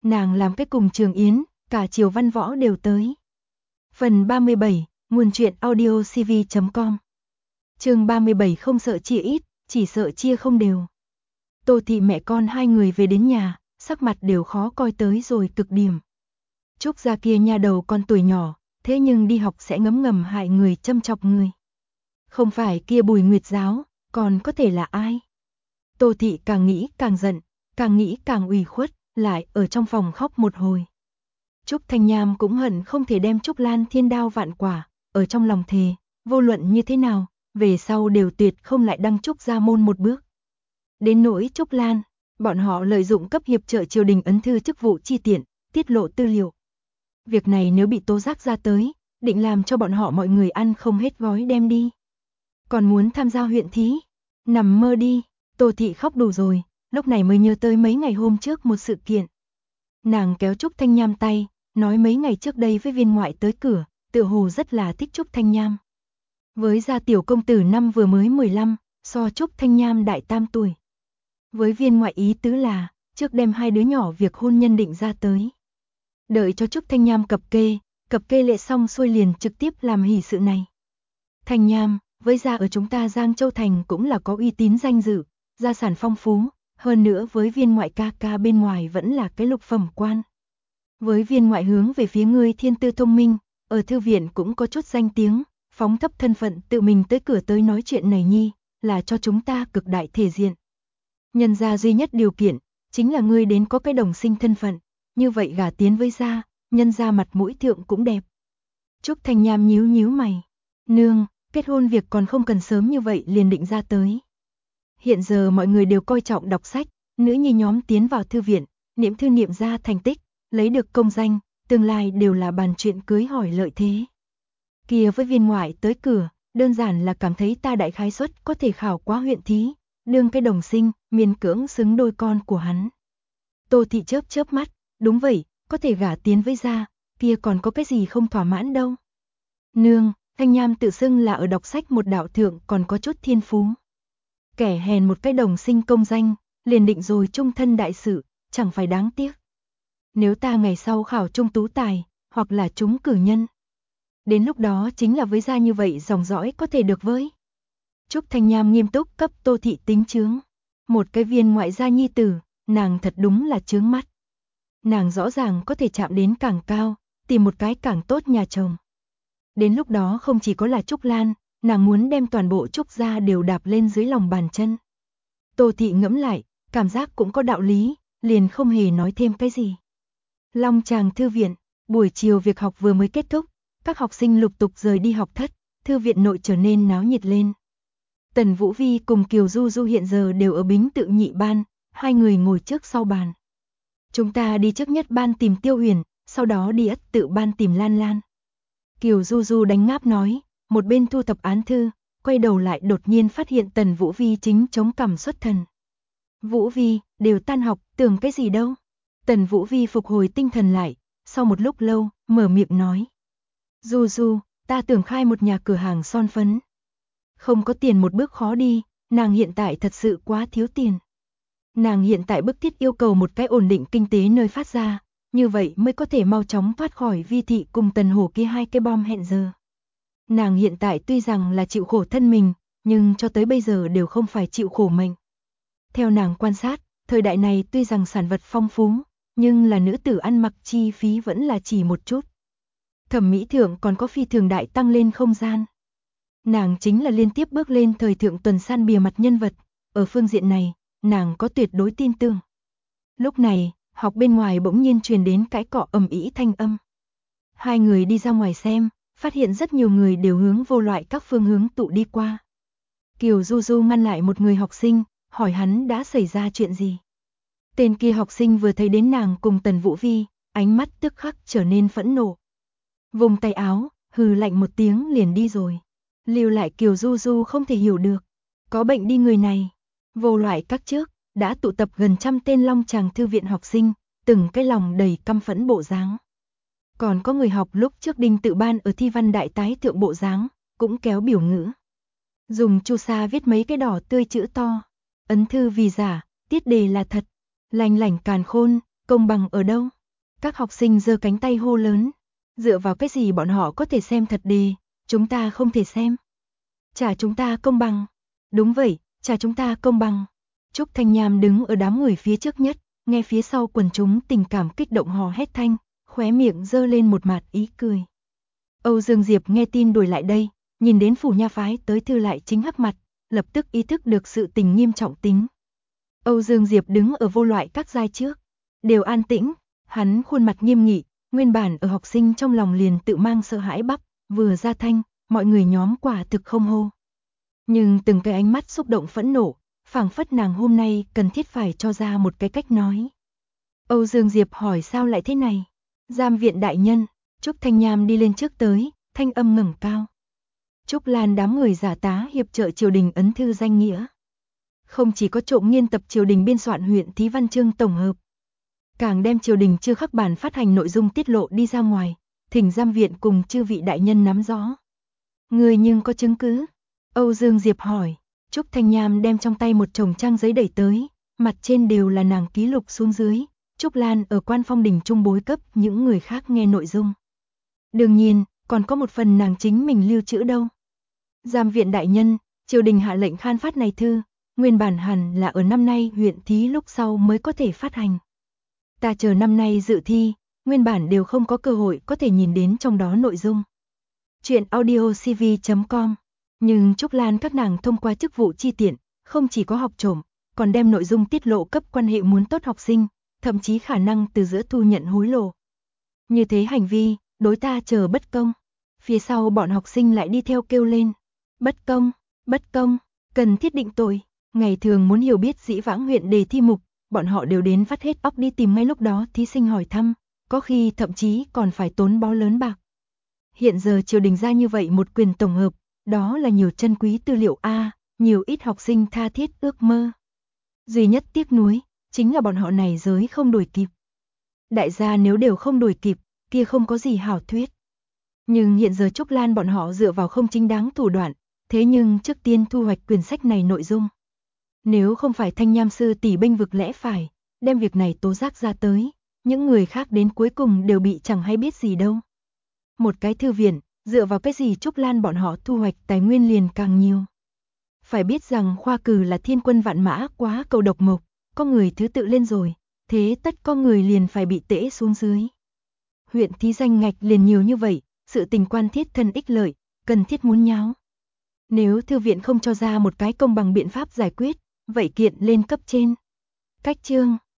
Nàng làm cái cùng Trường Yến, cả Triều Văn Võ đều tới. Phần 37, nguồn truyện audiocv.com. Chương 37 không sợ chia ít, chỉ sợ chia không đều. Tô Thị mẹ con hai người về đến nhà, sắc mặt đều khó coi tới rồi cực điểm. Trúc gia kia nha đầu con tuổi nhỏ, thế nhưng đi học sẽ ngấm ngầm hại người châm chọc người. Không phải kia Bùi Nguyệt giáo, còn có thể là ai? Tô Thị càng nghĩ càng giận, càng nghĩ càng ủy khuất, lại ở trong phòng khóc một hồi. Trúc Thanh Nham cũng hận không thể đem Trúc Lan thiên đao vạn quả, ở trong lòng thề, vô luận như thế nào, về sau đều tuyệt không lại đăng Trúc gia môn một bước. Đến nỗi Trúc Lan, bọn họ lợi dụng cấp hiệp trợ triều đình ấn thư chức vụ chi tiện, tiết lộ tư liệu. Việc này nếu bị tố giác ra tới, định làm cho bọn họ mọi người ăn không hết gói đem đi. Còn muốn tham gia huyện thí, nằm mơ đi. Tô Thị khóc đủ rồi, lúc này mới nhớ tới mấy ngày hôm trước một sự kiện. Nàng kéo Trúc Thanh Nham tay, nói mấy ngày trước đây với viên ngoại tới cửa, tựa hồ rất là thích Trúc Thanh Nham. Với gia tiểu công tử năm vừa mới 15, so Trúc Thanh Nham đại 8 tuổi. Với viên ngoại ý tứ là, trước đem hai đứa nhỏ việc hôn nhân định ra tới. Đợi cho Trúc Thanh Nham cập kê lệ xong xuôi liền trực tiếp làm hỷ sự này. Thanh Nham, với gia ở chúng ta Giang Châu Thành cũng là có uy tín danh dự, gia sản phong phú, hơn nữa với viên ngoại ca ca bên ngoài vẫn là cái lục phẩm quan. Với viên ngoại hướng về phía ngươi thiên tư thông minh, ở thư viện cũng có chút danh tiếng, phóng thấp thân phận tự mình tới cửa tới nói chuyện này nhi, là cho chúng ta cực đại thể diện. Nhân gia duy nhất điều kiện, chính là ngươi đến có cái đồng sinh thân phận, như vậy gả tiến với gia, nhân gia mặt mũi thượng cũng đẹp. Trúc Thanh Nham nhíu nhíu mày, nương, kết hôn việc còn không cần sớm như vậy liền định ra tới. Hiện giờ mọi người đều coi trọng đọc sách, nữ nhi nhóm tiến vào thư viện, niệm thư niệm ra thành tích, lấy được công danh, tương lai đều là bàn chuyện cưới hỏi lợi thế. Kia với viên ngoại tới cửa, đơn giản là cảm thấy ta đại khái suất có thể khảo quá huyện thí, đương cái đồng sinh, miên cưỡng xứng đôi con của hắn. Tô Thị chớp chớp mắt, đúng vậy, có thể gả tiến với gia, kia còn có cái gì không thỏa mãn đâu. Nương, Thanh Nham tự xưng là ở đọc sách một đạo thượng còn có chút thiên phú. Kẻ hèn một cái đồng sinh công danh, liền định rồi trung thân đại sự, chẳng phải đáng tiếc. Nếu ta ngày sau khảo trung tú tài, hoặc là trúng cử nhân, đến lúc đó chính là với gia như vậy dòng dõi có thể được với. Trúc Thanh Nham nghiêm túc cấp Tô Thị tính chướng. Một cái viên ngoại gia nhi tử, nàng thật đúng là chướng mắt. Nàng rõ ràng có thể chạm đến càng cao, tìm một cái càng tốt nhà chồng. Đến lúc đó không chỉ có là Trúc Lan, nàng muốn đem toàn bộ Trúc gia đều đạp lên dưới lòng bàn chân. Tô Thị ngẫm lại, cảm giác cũng có đạo lý, liền không hề nói thêm cái gì. Long Tràng thư viện, buổi chiều việc học vừa mới kết thúc, các học sinh lục tục rời đi học thất, thư viện nội trở nên náo nhiệt lên. Tần Vũ Vi cùng Kiều Du Du hiện giờ đều ở Bính Tự nhị ban, hai người ngồi trước sau bàn. Chúng ta đi trước nhất ban tìm Tiêu Huyền, sau đó đi Ất Tự ban tìm Lan Lan. Kiều Du Du đánh ngáp nói, một bên thu thập án thư, quay đầu lại đột nhiên phát hiện Tần Vũ Vi chính chống cằm xuất thần. Vũ Vi, đều tan học, tưởng cái gì đâu. Tần Vũ Vi phục hồi tinh thần lại, sau một lúc lâu, mở miệng nói. Du Du, ta tưởng khai một nhà cửa hàng son phấn. Không có tiền một bước khó đi, nàng hiện tại thật sự quá thiếu tiền. Nàng hiện tại bức thiết yêu cầu một cái ổn định kinh tế nơi phát ra, như vậy mới có thể mau chóng thoát khỏi Vi thị cùng Tần Hổ kia hai cái bom hẹn giờ. Nàng hiện tại tuy rằng là chịu khổ thân mình, nhưng cho tới bây giờ đều không phải chịu khổ mệnh. Theo nàng quan sát, thời đại này tuy rằng sản vật phong phú, nhưng là nữ tử ăn mặc chi phí vẫn là chỉ một chút. Thẩm mỹ thượng còn có phi thường đại tăng lên không gian. Nàng chính là liên tiếp bước lên thời thượng tuần san bìa mặt nhân vật, ở phương diện này, nàng có tuyệt đối tin tưởng. Lúc này, học bên ngoài bỗng nhiên truyền đến cái cọ ầm ĩ thanh âm. Hai người đi ra ngoài xem, phát hiện rất nhiều người đều hướng vô loại các phương hướng tụ đi qua. Kiều Du Du ngăn lại một người học sinh, hỏi hắn đã xảy ra chuyện gì. Tên kia học sinh vừa thấy đến nàng cùng Tần Vũ Vi, ánh mắt tức khắc trở nên phẫn nộ. Vùng tay áo, hừ lạnh một tiếng liền đi rồi. Lưu lại Kiều Du Du không thể hiểu được. Có bệnh đi người này. Vô loại các trước, đã tụ tập gần 100 tên Long Tràng thư viện học sinh, từng cái lòng đầy căm phẫn bộ dáng. Còn có người học lúc trước Đinh Tự Ban ở thi văn đại tái thượng bộ dáng, cũng kéo biểu ngữ. Dùng chu sa viết mấy cái đỏ tươi chữ to. Ấn thư vì giả, tiết đề là thật. Lành lảnh càn khôn, Công bằng ở đâu? Các học sinh giơ cánh tay hô lớn. Dựa vào cái gì bọn họ có thể xem thật đề, chúng ta không thể xem. Trả chúng ta công bằng. Đúng vậy, trả chúng ta công bằng. Trúc Thanh Nham đứng ở đám người phía trước nhất, nghe phía sau quần chúng tình cảm kích động hò hét thanh, khóe miệng giơ lên một mạt ý cười. Âu Dương Diệp nghe tin đuổi lại đây, nhìn đến phủ nha phái tới thư lại chính hắc mặt, lập tức ý thức được sự tình nghiêm trọng tính. Âu Dương Diệp đứng ở vô loại các giai trước, đều an tĩnh, hắn khuôn mặt nghiêm nghị, nguyên bản ở học sinh trong lòng liền tự mang sợ hãi bắp, vừa ra thanh, mọi người nhóm quả thực không hô. Nhưng từng cái ánh mắt xúc động phẫn nộ, phảng phất nàng hôm nay cần thiết phải cho ra một cái cách nói. Âu Dương Diệp hỏi sao lại thế này? Giam viện đại nhân, Trúc Thanh Nham đi lên trước tới, thanh âm ngẩng cao. Trúc Lan đám người giả tá hiệp trợ triều đình ấn thư danh nghĩa. Không chỉ có trộm nghiên tập triều đình biên soạn huyện thí văn chương tổng hợp, càng đem triều đình chưa khắc bản phát hành nội dung tiết lộ đi ra ngoài, thỉnh giam viện cùng chư vị đại nhân nắm rõ. Người nhưng có chứng cứ? Âu Dương Diệp hỏi. Trúc Thanh Nham đem trong tay một chồng trang giấy đẩy tới, mặt trên đều là nàng ký lục xuống dưới. Trúc Lan ở Quan Phong Đình trung bối cấp những người khác nghe nội dung. Đương nhiên, còn có một phần nàng chính mình lưu trữ đâu. Giam viện đại nhân, triều đình hạ lệnh khan phát này thư, nguyên bản hẳn là ở năm nay huyện thí lúc sau mới có thể phát hành. Ta chờ năm nay dự thi, nguyên bản đều không có cơ hội có thể nhìn đến trong đó nội dung. Chuyện audiocv.com. Nhưng Trúc Lan các nàng thông qua chức vụ chi tiện, không chỉ có học trộm, còn đem nội dung tiết lộ cấp quan hệ muốn tốt học sinh, thậm chí khả năng từ giữa thu nhận hối lộ. Như thế hành vi, đối ta chờ bất công. Phía sau bọn học sinh lại đi theo kêu lên. Bất công, cần thiết định tội. Ngày thường muốn hiểu biết dĩ vãng huyện đề thi mục, bọn họ đều đến vắt hết óc đi tìm ngay lúc đó thí sinh hỏi thăm, có khi thậm chí còn phải tốn bó lớn bạc. Hiện giờ triều đình ra như vậy một quyền tổng hợp, đó là nhiều chân quý tư liệu nhiều ít học sinh tha thiết ước mơ. Duy nhất tiếc nuối, chính là bọn họ này giới không đuổi kịp. Đại gia nếu đều không đuổi kịp, kia không có gì hảo thuyết. Nhưng hiện giờ Trúc Lan bọn họ dựa vào không chính đáng thủ đoạn, thế nhưng trước tiên thu hoạch quyển sách này nội dung. Nếu không phải Thanh Nham sư tỷ bênh vực lẽ phải, đem việc này tố giác ra tới, những người khác đến cuối cùng đều bị chẳng hay biết gì đâu. Một cái thư viện, dựa vào cái gì Trúc Lan bọn họ thu hoạch tài nguyên liền càng nhiều. Phải biết rằng khoa cử là thiên quân vạn mã quá cầu độc mộc, có người thứ tự lên rồi, thế tất có người liền phải bị tễ xuống dưới. Huyện thí danh ngạch liền nhiều như vậy, sự tình quan thiết thân ích lợi, cần thiết muốn nháo. Nếu thư viện không cho ra một cái công bằng biện pháp giải quyết, vậy kiện lên cấp trên. Cách chương